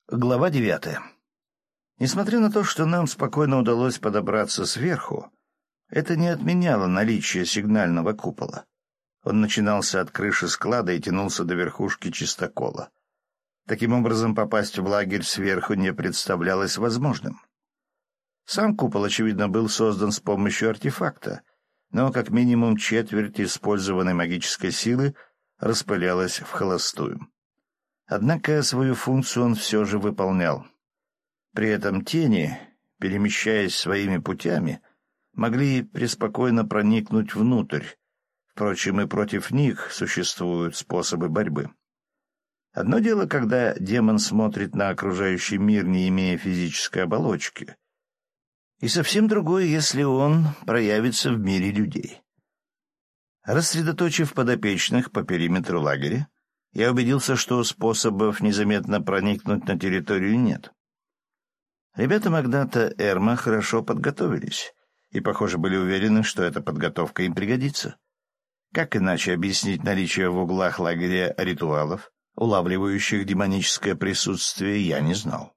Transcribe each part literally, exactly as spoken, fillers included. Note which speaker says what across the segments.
Speaker 1: Глава девятая. Несмотря на то, что нам спокойно удалось подобраться сверху, это не отменяло наличие сигнального купола. Он начинался от крыши склада и тянулся до верхушки чистокола. Таким образом, попасть в лагерь сверху не представлялось возможным. Сам купол, очевидно, был создан с помощью артефакта, но как минимум четверть использованной магической силы распылялась в холостую. Однако свою функцию он все же выполнял. При этом тени, перемещаясь своими путями, могли преспокойно проникнуть внутрь. Впрочем, и против них существуют способы борьбы. Одно дело, когда демон смотрит на окружающий мир, не имея физической оболочки, и совсем другое, если он проявится в мире людей. Рассредоточив подопечных по периметру лагеря, я убедился, что способов незаметно проникнуть на территорию нет. Ребята Магната Эрма хорошо подготовились и, похоже, были уверены, что эта подготовка им пригодится. Как иначе объяснить наличие в углах лагеря ритуалов, улавливающих демоническое присутствие, я не знал.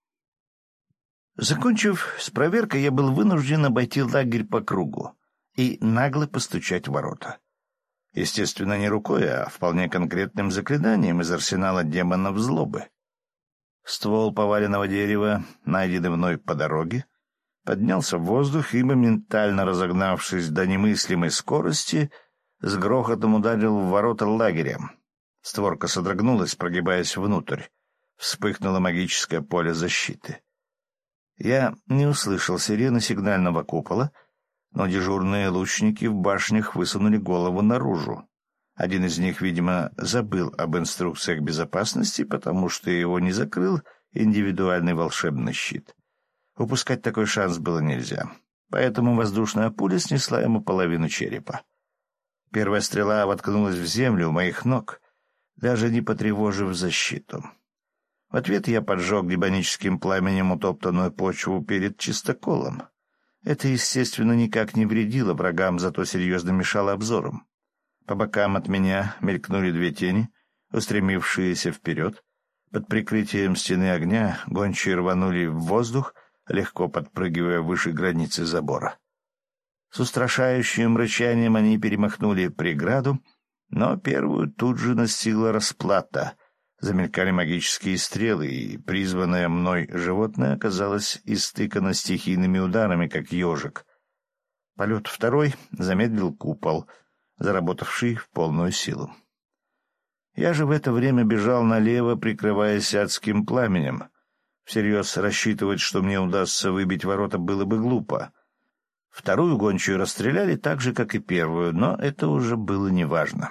Speaker 1: Закончив с проверкой, я был вынужден обойти лагерь по кругу и нагло постучать в ворота. Естественно, не рукой, а вполне конкретным заклинанием из арсенала демонов злобы. Ствол поваленного дерева, найденный мной по дороге, поднялся в воздух и, моментально разогнавшись до немыслимой скорости, с грохотом ударил в ворота лагеря. Створка содрогнулась, прогибаясь внутрь. Вспыхнуло магическое поле защиты. Я не услышал сирены сигнального купола, но дежурные лучники в башнях высунули голову наружу. Один из них, видимо, забыл об инструкциях безопасности, потому что его не закрыл индивидуальный волшебный щит. Упускать такой шанс было нельзя, поэтому воздушная пуля снесла ему половину черепа. Первая стрела воткнулась в землю у моих ног, даже не потревожив защиту. В ответ я поджег демоническим пламенем утоптанную почву перед чистоколом. Это, естественно, никак не вредило врагам, зато серьезно мешало обзорам. По бокам от меня мелькнули две тени, устремившиеся вперед. Под прикрытием стены огня гончие рванули в воздух, легко подпрыгивая выше границы забора. С устрашающим рычанием они перемахнули преграду, но первую тут же настигла расплата. Замелькали магические стрелы, и призванное мной животное оказалось истыкано стихийными ударами, как ежик. Полет второй замедлил купол, заработавший в полную силу. Я же в это время бежал налево, прикрываясь адским пламенем. Всерьез рассчитывать, что мне удастся выбить ворота, было бы глупо. Вторую гончую расстреляли так же, как и первую, но это уже было неважно.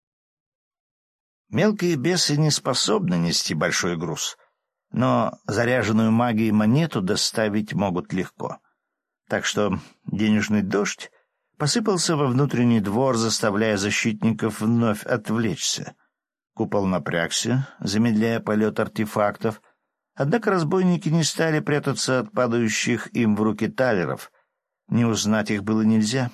Speaker 1: Мелкие бесы не способны нести большой груз, но заряженную магией монету доставить могут легко. Так что денежный дождь посыпался во внутренний двор, заставляя защитников вновь отвлечься. Купол напрягся, замедляя полет артефактов, однако разбойники не стали прятаться от падающих им в руки талеров. Не узнать их было нельзя.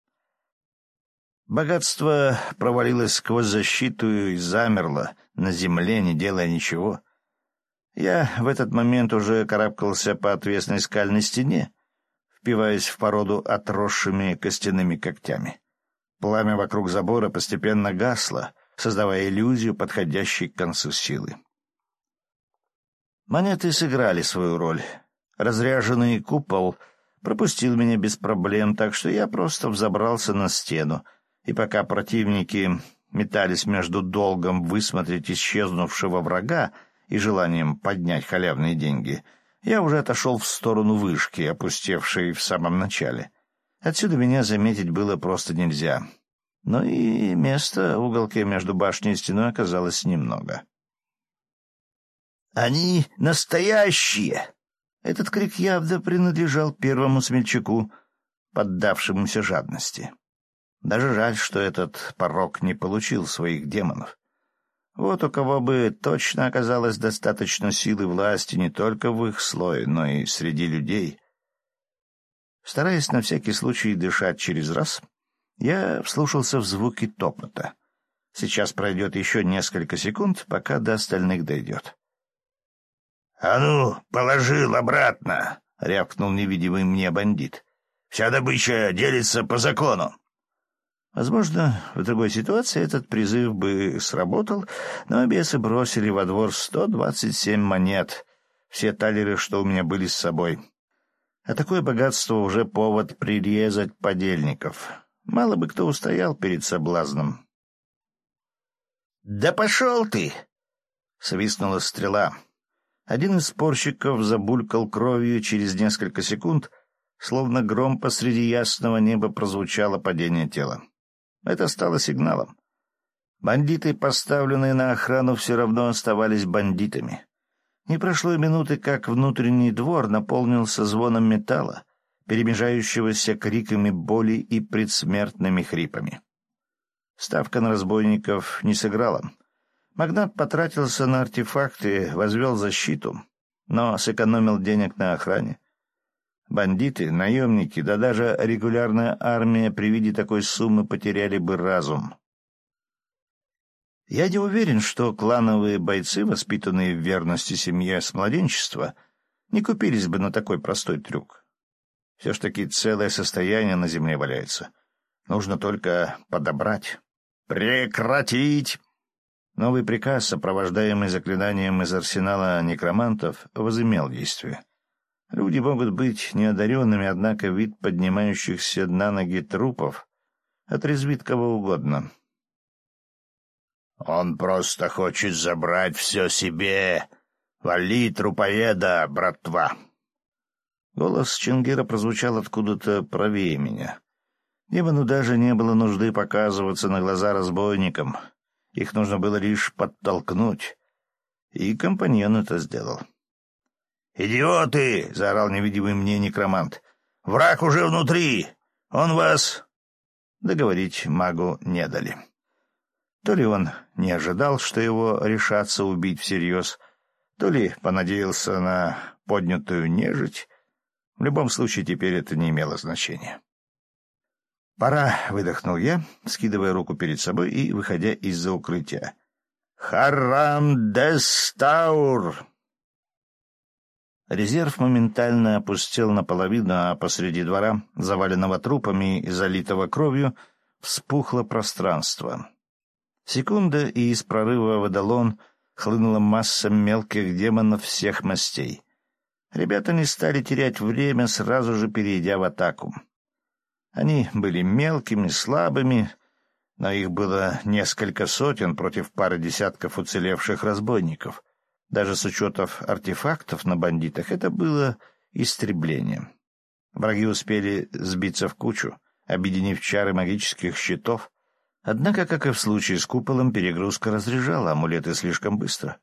Speaker 1: Богатство провалилось сквозь защиту и замерло на земле, не делая ничего. Я в этот момент уже карабкался по отвесной скальной стене, впиваясь в породу отросшими костяными когтями. Пламя вокруг забора постепенно гасло, создавая иллюзию подходящей к концу силы. Монеты сыграли свою роль. Разряженный купол пропустил меня без проблем, так что я просто взобрался на стену, и пока противники метались между долгом высмотреть исчезнувшего врага и желанием поднять халявные деньги, я уже отошел в сторону вышки, опустевшей в самом начале. Отсюда меня заметить было просто нельзя. Но и места в уголке между башней и стеной оказалось немного. «Они настоящие!» Этот крик явно принадлежал первому смельчаку, поддавшемуся жадности. Даже жаль, что этот порок не получил своих демонов. Вот у кого бы точно оказалось достаточно силы власти не только в их слое, но и среди людей. Стараясь на всякий случай дышать через раз, я вслушался в звуки топота. Сейчас пройдет еще несколько секунд, пока до остальных дойдет. «А ну, положил обратно!» — рявкнул невидимый мне бандит. «Вся добыча делится по закону». Возможно, в другой ситуации этот призыв бы сработал, но бесы бросили во двор сто двадцать семь монет, все талеры, что у меня были с собой. А такое богатство уже повод прирезать подельников. Мало бы кто устоял перед соблазном. «Да пошел ты!» — свистнула стрела. Один из спорщиков забулькал кровью, через несколько секунд, словно гром посреди ясного неба, прозвучало падение тела. Это стало сигналом. Бандиты, поставленные на охрану, все равно оставались бандитами. Не прошло и минуты, как внутренний двор наполнился звоном металла, перемежающегося криками боли и предсмертными хрипами. Ставка на разбойников не сыграла. Магнат потратился на артефакты, возвел защиту, но сэкономил денег на охране. Бандиты, наемники, да даже регулярная армия при виде такой суммы потеряли бы разум. Я не уверен, что клановые бойцы, воспитанные в верности семье с младенчества, не купились бы на такой простой трюк. Все ж таки целое состояние на земле валяется. Нужно только подобрать. «Прекратить!» Новый приказ, сопровождаемый заклинанием из арсенала некромантов, возымел действие. Люди могут быть неодаренными, однако вид поднимающихся на ноги трупов отрезвит кого угодно. «Он просто хочет забрать все себе. Вали трупоеда, братва!» Голос Чингира прозвучал откуда-то правее меня. Демону даже не было нужды показываться на глаза разбойникам. Их нужно было лишь подтолкнуть. И компаньон это сделал. «Идиоты!» — заорал невидимый мне некромант. «Враг уже внутри! Он вас...» Договорить магу не дали. То ли он не ожидал, что его решатся убить всерьез, то ли понадеялся на поднятую нежить. В любом случае, теперь это не имело значения. «Пора», — выдохнул я, скидывая руку перед собой и выходя из-за укрытия. «Харам дестаур!» Резерв моментально опустел наполовину, а посреди двора, заваленного трупами и залитого кровью, вспухло пространство. Секунда, и из прорыва в Эдалон хлынула масса мелких демонов всех мастей. Ребята не стали терять время, сразу же перейдя в атаку. Они были мелкими, слабыми, но их было несколько сотен против пары десятков уцелевших разбойников. Даже с учетом артефактов на бандитах это было истребление. Враги успели сбиться в кучу, объединив чары магических щитов. Однако, как и в случае с куполом, перегрузка разряжала амулеты слишком быстро.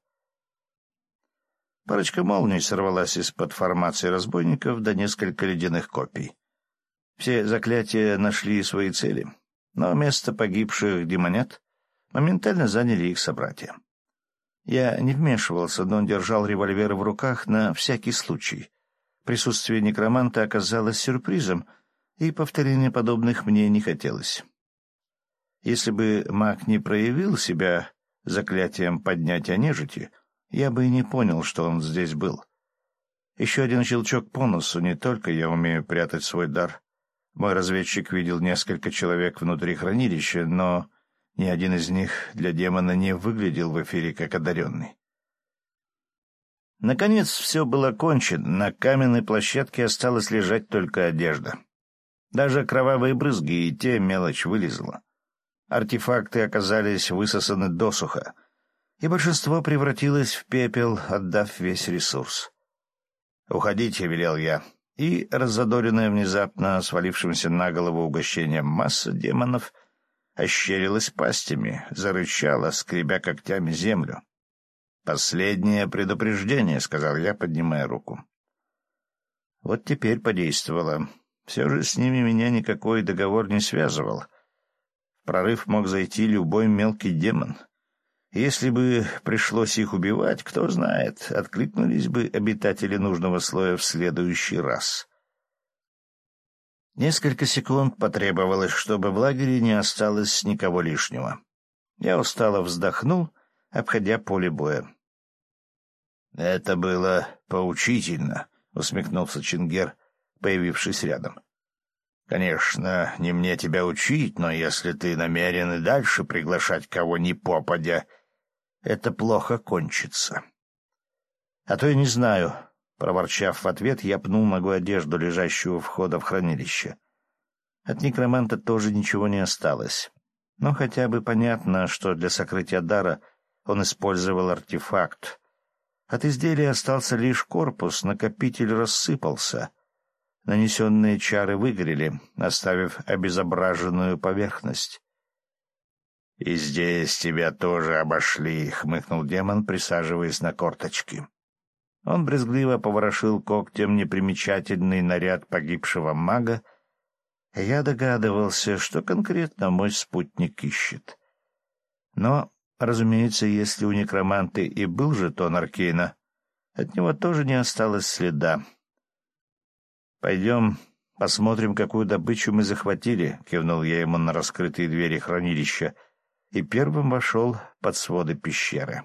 Speaker 1: Парочка молний сорвалась из-под формации разбойников до несколько ледяных копий. Все заклятия нашли свои цели, но место погибших демонят моментально заняли их собратья. Я не вмешивался, но держал револьвер в руках на всякий случай. Присутствие некроманта оказалось сюрпризом, и повторения подобных мне не хотелось. Если бы маг не проявил себя заклятием поднятия нежити, я бы и не понял, что он здесь был. Еще один щелчок по носу, не только я умею прятать свой дар. Мой разведчик видел несколько человек внутри хранилища, но ни один из них для демона не выглядел в эфире как одаренный. Наконец все было кончено, на каменной площадке осталась лежать только одежда. Даже кровавые брызги и те мелочь вылезла. Артефакты оказались высосаны досуха, и большинство превратилось в пепел, отдав весь ресурс. «Уходите», — велел я, и, раззадоренная внезапно свалившимся на голову угощением масса демонов, ощерилась пастями, зарычала, скребя когтями землю. «Последнее предупреждение», — сказал я, поднимая руку. Вот теперь подействовало. Все же с ними меня никакой договор не связывал. В прорыв мог зайти любой мелкий демон. Если бы пришлось их убивать, кто знает, откликнулись бы обитатели нужного слоя в следующий раз. Несколько секунд потребовалось, чтобы в лагере не осталось никого лишнего. Я устало вздохнул, обходя поле боя. Это было поучительно, — усмехнулся Чингер, появившись рядом. — Конечно, не мне тебя учить, но если ты намерен и дальше приглашать кого ни попадя, это плохо кончится. — А то я не знаю, — проворчав в ответ, я пнул ногой одежду, лежащую у входа в хранилище. От некроманта тоже ничего не осталось. Но хотя бы понятно, что для сокрытия дара он использовал артефакт. От изделия остался лишь корпус, накопитель рассыпался. Нанесенные чары выгорели, оставив обезображенную поверхность. — И здесь тебя тоже обошли, — хмыкнул демон, присаживаясь на корточки. Он брезгливо поворошил когтем непримечательный наряд погибшего мага. Я догадывался, что конкретно мой спутник ищет. Но, разумеется, если у некроманта и был жетон Аркейна, от него тоже не осталось следа. «Пойдем посмотрим, какую добычу мы захватили», — кивнул я ему на раскрытые двери хранилища, и первым вошел под своды пещеры.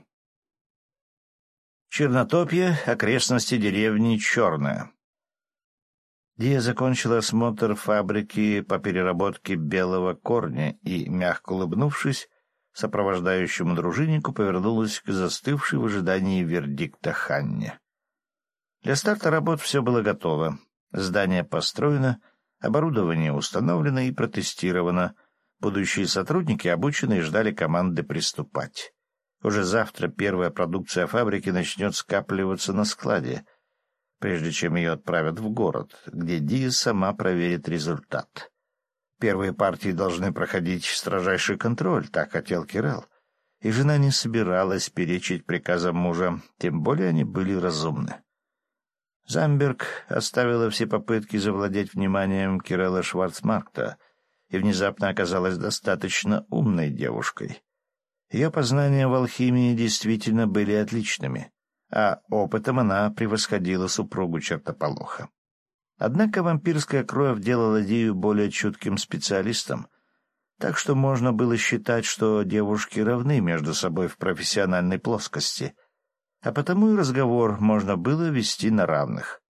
Speaker 1: Чернотопье, окрестности деревни Черная. Дия закончила осмотр фабрики по переработке белого корня и, мягко улыбнувшись, сопровождающему дружиннику повернулась к застывшей в ожидании вердикта Ханне. Для старта работ все было готово. Здание построено, оборудование установлено и протестировано. Будущие сотрудники обучены и ждали команды приступать. Уже завтра первая продукция фабрики начнет скапливаться на складе, прежде чем ее отправят в город, где Дия сама проверит результат. Первые партии должны проходить строжайший контроль, так хотел Кирелл, и жена не собиралась перечить приказам мужа, тем более они были разумны. Замберг оставила все попытки завладеть вниманием Кирелла Шварцмаркта и внезапно оказалась достаточно умной девушкой. Ее познания в алхимии действительно были отличными, а опытом она превосходила супругу чертополоха. Однако вампирская кровь делала Дию более чутким специалистом, так что можно было считать, что девушки равны между собой в профессиональной плоскости, а потому и разговор можно было вести на равных.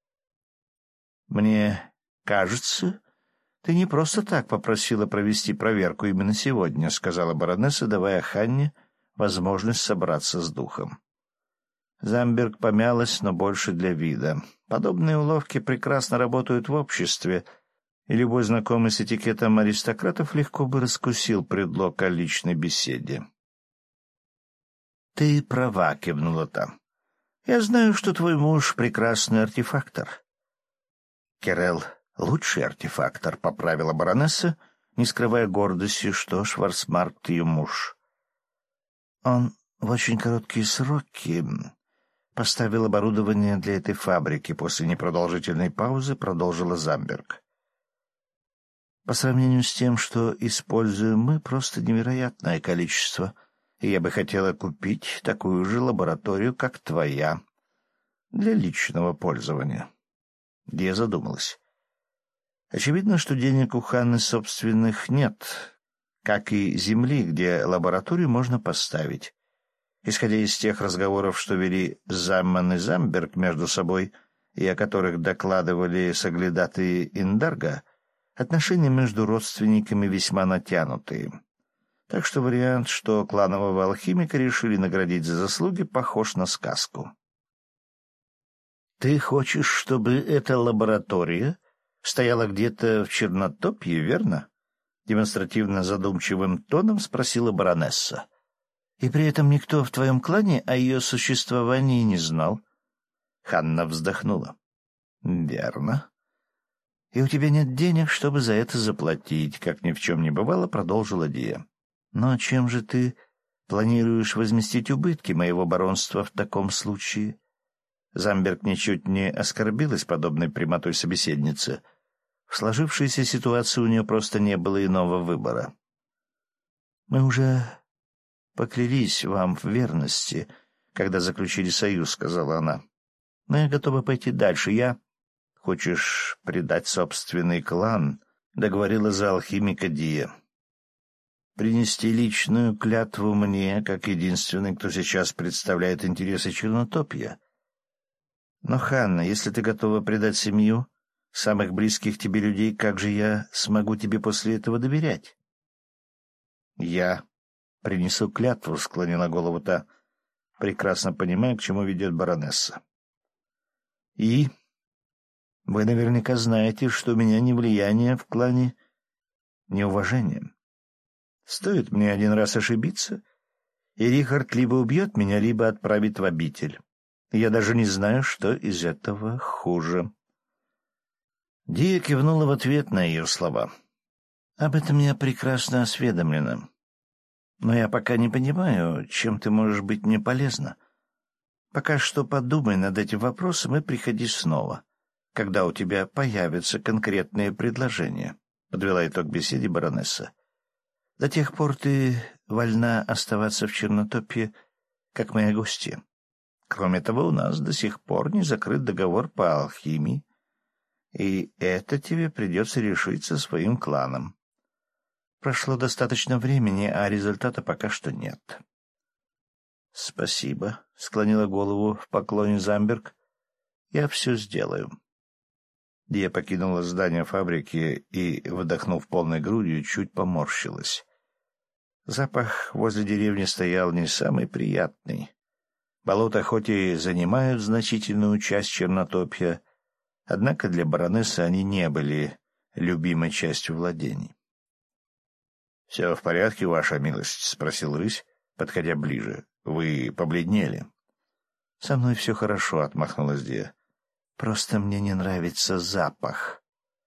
Speaker 1: «Мне кажется, ты не просто так попросила провести проверку именно сегодня», — сказала баронесса, давая Ханне возможность собраться с духом. Замберг помялась, но больше для вида. Подобные уловки прекрасно работают в обществе, и любой знакомый с этикетом аристократов легко бы раскусил предлог о личной беседе. «Ты права», — кивнула та. «Я знаю, что твой муж — прекрасный артефактор». «Кирелл — лучший артефактор», — поправила баронесса, не скрывая гордости, что Шварцмаркт — ее муж. «Он в очень короткие сроки поставил оборудование для этой фабрики», — после непродолжительной паузы продолжила Замберг. «По сравнению с тем, что используем мы, просто невероятное количество, и я бы хотела купить такую же лабораторию, как твоя, для личного пользования». Дия задумалась. Очевидно, что денег у Ханны собственных нет, как и земли, где лабораторию можно поставить. Исходя из тех разговоров, что вели Замман и Замберг между собой, и о которых докладывали соглядатые Индарга, отношения между родственниками весьма натянутые. Так что вариант, что кланового алхимика решили наградить за заслуги, похож на сказку. «Ты хочешь, чтобы эта лаборатория стояла где-то в Чернотопье, верно?» — демонстративно задумчивым тоном спросила баронесса. «И при этом никто в твоем клане о ее существовании не знал?» Ханна вздохнула. «Верно. И у тебя нет денег, чтобы за это заплатить», — как ни в чем не бывало, продолжила Дия. «Но чем же ты планируешь возместить убытки моего баронства в таком случае?» Замберг ничуть не оскорбилась подобной прямотой собеседницы. В сложившейся ситуации у нее просто не было иного выбора. «Мы уже поклялись вам в верности, когда заключили союз», — сказала она. «Но я готова пойти дальше. Я...» «Хочешь предать собственный клан?» — договорила за алхимика Дия. принести личную клятву мне, как единственный, кто сейчас представляет интересы Чернотопья. Но, Ханна, если ты готова предать семью, самых близких тебе людей, как же я смогу тебе после этого доверять? — Я принесу клятву, — склонила голову та, прекрасно понимая, к чему ведет баронесса. — И вы наверняка знаете, что у меня ни влияния в клане, ни уважения. Стоит мне один раз ошибиться, и Рихард либо убьет меня, либо отправит в обитель. Я даже не знаю, что из этого хуже. Дия кивнула в ответ на ее слова. — Об этом я прекрасно осведомлена. Но я пока не понимаю, чем ты можешь быть мне полезна. Пока что подумай над этим вопросом и приходи снова, когда у тебя появятся конкретные предложения, — подвела итог беседе баронесса. — До тех пор ты вольна оставаться в Чернотопье, как моя гостья. Кроме того, у нас до сих пор не закрыт договор по алхимии, и это тебе придется решить со своим кланом. Прошло достаточно времени, а результата пока что нет. — Спасибо, — склонила голову в поклоне Замберг. — Я все сделаю. Дия покинула здание фабрики и, выдохнув полной грудью, чуть поморщилась. Запах возле деревни стоял не самый приятный. Болота хоть и занимают значительную часть Чернотопья, однако для баронессы они не были любимой частью владений. — Все в порядке, ваша милость? — спросил рысь, подходя ближе. — Вы побледнели. — Со мной все хорошо, — отмахнулась Дия. — Просто мне не нравится запах.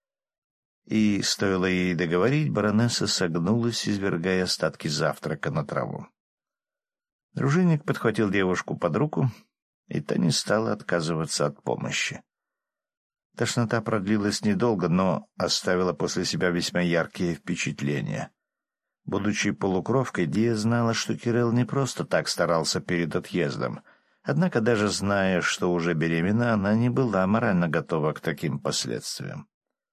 Speaker 1: И, стоило ей договорить, баронесса согнулась, извергая остатки завтрака на траву. Дружинник подхватил девушку под руку, и та не стала отказываться от помощи. Тошнота продлилась недолго, но оставила после себя весьма яркие впечатления. Будучи полукровкой, Дия знала, что Кирелл не просто так старался перед отъездом, однако даже зная, что уже беременна, она не была морально готова к таким последствиям.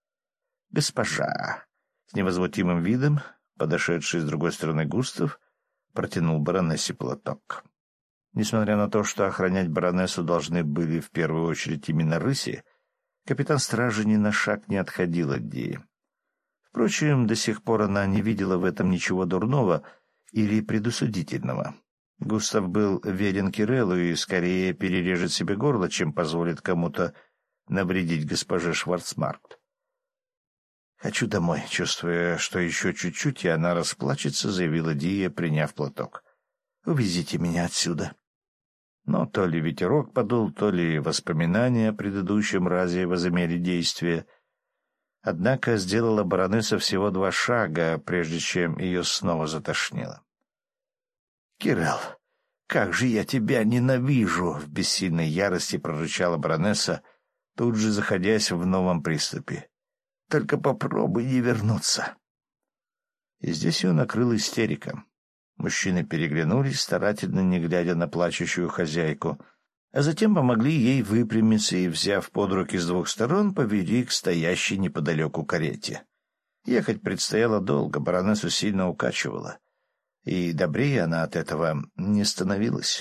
Speaker 1: «Госпожа!» — с невозмутимым видом, подошедший с другой стороны Густав, протянул баронессе платок. Несмотря на то, что охранять баронессу должны были в первую очередь именно рыси, капитан стражи ни на шаг не отходил от Дии. Впрочем, до сих пор она не видела в этом ничего дурного или предусудительного. Густав был верен Киреллу и скорее перережет себе горло, чем позволит кому-то навредить госпоже Шварцмаркт. «Хочу домой», — чувствуя, что еще чуть-чуть, и она расплачется, заявила Дия, приняв платок. «Увезите меня отсюда». Но то ли ветерок подул, то ли воспоминания о предыдущем разе возымели действие. Однако сделала баронесса всего два шага, прежде чем ее снова затошнило. «Кирелл, как же я тебя ненавижу!» — в бессильной ярости прорычала баронесса, тут же заходясь в новом приступе. «Только попробуй не вернуться». И здесь ее накрыла истерика. Мужчины переглянулись, старательно не глядя на плачущую хозяйку, а затем помогли ей выпрямиться и, взяв под руки с двух сторон, повели к стоящей неподалеку карете. Ехать предстояло долго, баронессу сильно укачивала, и добрее она от этого не становилась.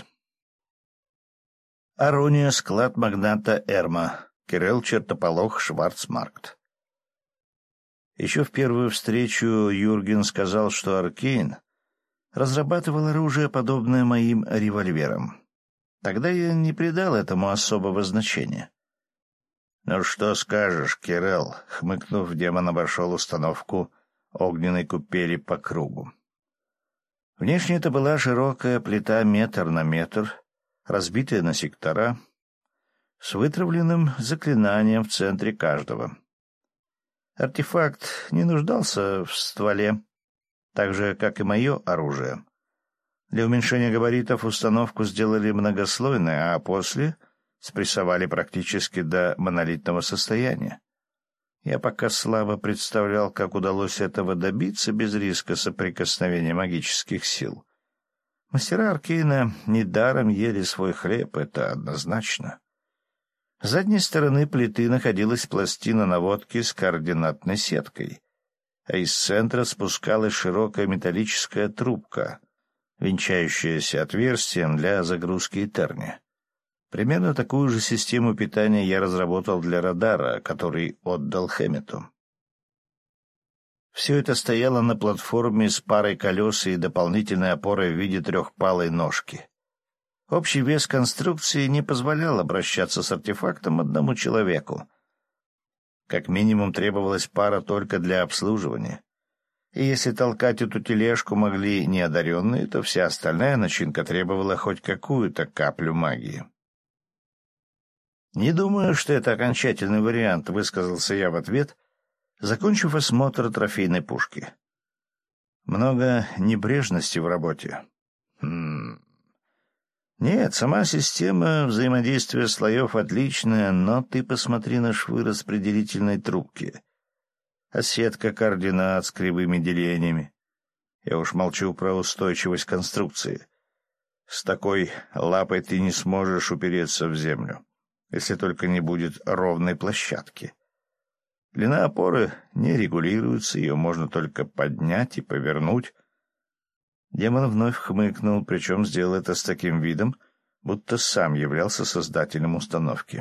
Speaker 1: Арония, склад магната Эрма, Кирелл Чертополох, Шварцмаркт. Еще в первую встречу Юрген сказал, что Аркейн разрабатывал оружие, подобное моим револьверам. Тогда я не придал этому особого значения. — Ну что скажешь, Кирелл? — хмыкнув, демон обошел установку огненной купели по кругу. Внешне это была широкая плита метр на метр, разбитая на сектора, с вытравленным заклинанием в центре каждого. Артефакт не нуждался в стволе, так же, как и мое оружие. Для уменьшения габаритов установку сделали многослойной, а после спрессовали практически до монолитного состояния. Я пока слабо представлял, как удалось этого добиться без риска соприкосновения магических сил. Мастера Аркейна недаром ели свой хлеб, это однозначно. С задней стороны плиты находилась пластина наводки с координатной сеткой. а из центра спускалась широкая металлическая трубка, венчающаяся отверстием для загрузки Этерни. Примерно такую же систему питания я разработал для радара, который отдал Хэммету. Все это стояло на платформе с парой колес и дополнительной опорой в виде трехпалой ножки. Общий вес конструкции не позволял обращаться с артефактом одному человеку. Как минимум требовалась пара только для обслуживания. И если толкать эту тележку могли неодаренные, то вся остальная начинка требовала хоть какую-то каплю магии. «Не думаю, что это окончательный вариант», — высказался я в ответ, закончив осмотр трофейной пушки. «Много небрежности в работе». «Хм... Нет, сама система взаимодействия слоев отличная, но ты посмотри на швы распределительной трубки. А сетка координат с кривыми делениями. Я уж молчу про устойчивость конструкции. С такой лапой ты не сможешь упереться в землю, если только не будет ровной площадки. Длина опоры не регулируется, ее можно только поднять и повернуть. Демон вновь хмыкнул, причем сделал это с таким видом, будто сам являлся создателем установки.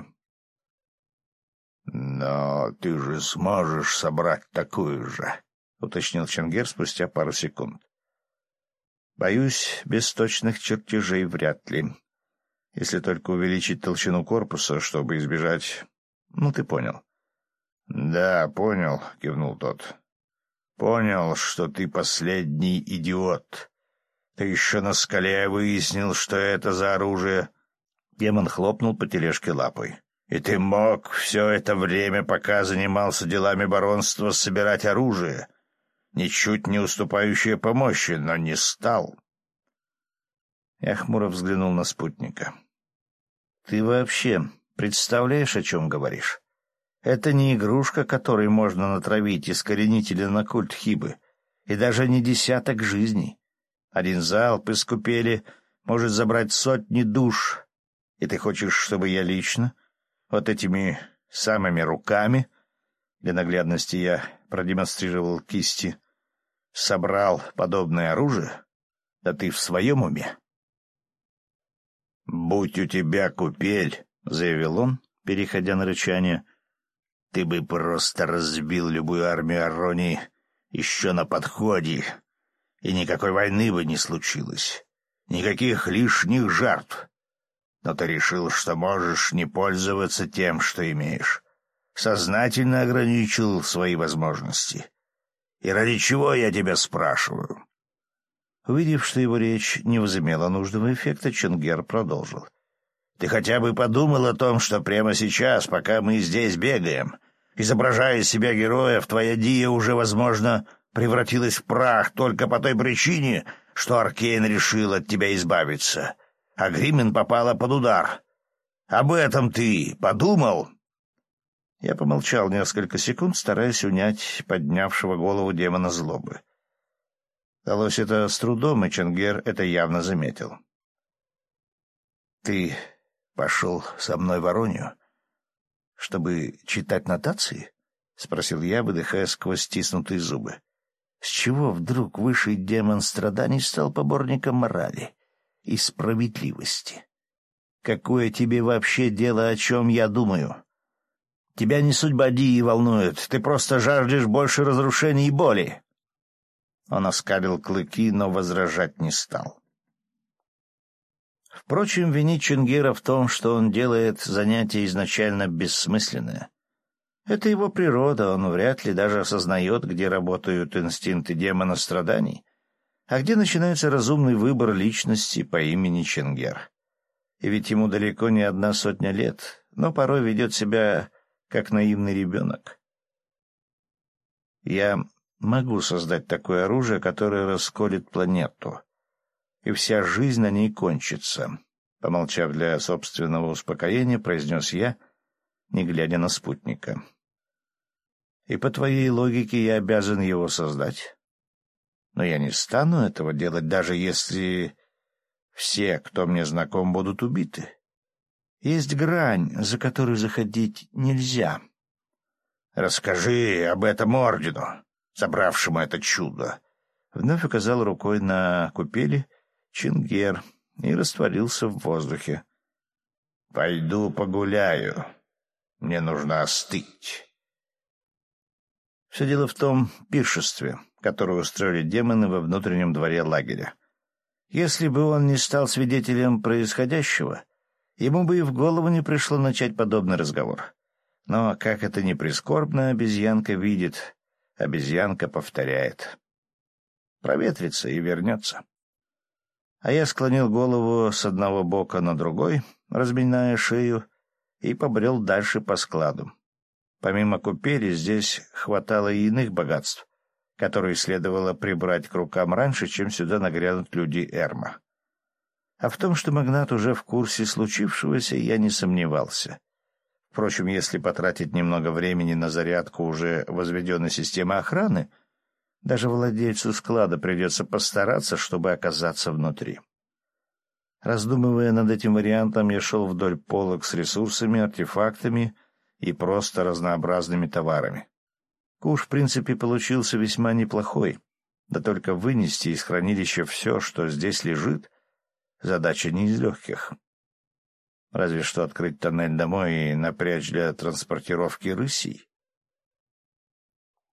Speaker 1: «Но ты же сможешь собрать такую же», — уточнил Ченгер спустя пару секунд. «Боюсь, без точных чертежей вряд ли. Если только увеличить толщину корпуса, чтобы избежать... Ну, ты понял». «Да, понял», — кивнул тот. «Понял, что ты последний идиот. Ты еще на скале выяснил, что это за оружие?» Демон хлопнул по тележке лапой. «И ты мог все это время, пока занимался делами баронства, собирать оружие, ничуть не уступающее по мощи, но не стал». Я хмуро взглянул на спутника. «Ты вообще представляешь, о чем говоришь? Это не игрушка, которой можно натравить искоренителя на культ Хибы, и даже не десяток жизней. Один залп из купели может забрать сотни душ. И ты хочешь, чтобы я лично, вот этими самыми руками, для наглядности я продемонстрировал кисти, собрал подобное оружие? Да ты в своем уме?» «Будь у тебя купель», — заявил он, переходя на рычание, — «ты бы просто разбил любую армию Аронии еще на подходе, и никакой войны бы не случилось, никаких лишних жертв. Но ты решил, что можешь не пользоваться тем, что имеешь. Сознательно ограничил свои возможности. И ради чего, я тебя спрашиваю?» Увидев, что его речь не возымела нужного эффекта, Ченгер продолжил. «Ты хотя бы подумал о том, что прямо сейчас, пока мы здесь бегаем, изображая из себя героев, твоя Дия уже, возможно, превратилась в прах только по той причине, что Аркейн решил от тебя избавиться, а Гриммен попала под удар. Об этом ты подумал?» Я помолчал несколько секунд, стараясь унять поднявшего голову демона злобы. Далось это с трудом, и Ченгер это явно заметил. «Ты пошел со мной в Аронию, чтобы читать нотации?» — спросил я, выдыхая сквозь стиснутые зубы. «С чего вдруг высший демон страданий стал поборником морали и справедливости? Какое тебе вообще дело, о чем я думаю? Тебя не судьба Дии волнует, ты просто жаждешь больше разрушений и боли». Он оскалил клыки, но возражать не стал. Впрочем, винить Ченгера в том, что он делает занятие изначально бессмысленное. Это его природа, он вряд ли даже осознает, где работают инстинкты демона страданий, а где начинается разумный выбор личности по имени Ченгер. И ведь ему далеко не одна сотня лет, но порой ведет себя как наивный ребенок. Я могу создать такое оружие, которое расколет планету, и вся жизнь на ней кончится, — помолчав для собственного успокоения, произнес я, не глядя на спутника. И по твоей логике я обязан его создать. Но я не стану этого делать, даже если все, кто мне знаком, будут убиты. Есть грань, за которую заходить нельзя. — Расскажи об этом ордену, забравшему это чудо. Вновь указал рукой на купели Чингер и растворился в воздухе. «Пойду погуляю. Мне нужно остыть». Все дело в том пиршестве, которое устроили демоны во внутреннем дворе лагеря. Если бы он не стал свидетелем происходящего, ему бы и в голову не пришло начать подобный разговор. Но, как это ни прискорбно, обезьянка видит, обезьянка повторяет. Проветрится и вернется. А я склонил голову с одного бока на другой, разминая шею, и побрел дальше по складу. Помимо купели здесь хватало и иных богатств, которые следовало прибрать к рукам раньше, чем сюда нагрянут люди Эрма. А в том, что магнат уже в курсе случившегося, я не сомневался. Впрочем, если потратить немного времени на зарядку уже возведенной системы охраны, даже владельцу склада придется постараться, чтобы оказаться внутри. Раздумывая над этим вариантом, я шел вдоль полок с ресурсами, артефактами и просто разнообразными товарами. Куш, в принципе, получился весьма неплохой, да только вынести из хранилища все, что здесь лежит, задача не из легких. Разве что открыть тоннель домой и напрячь для транспортировки рысей.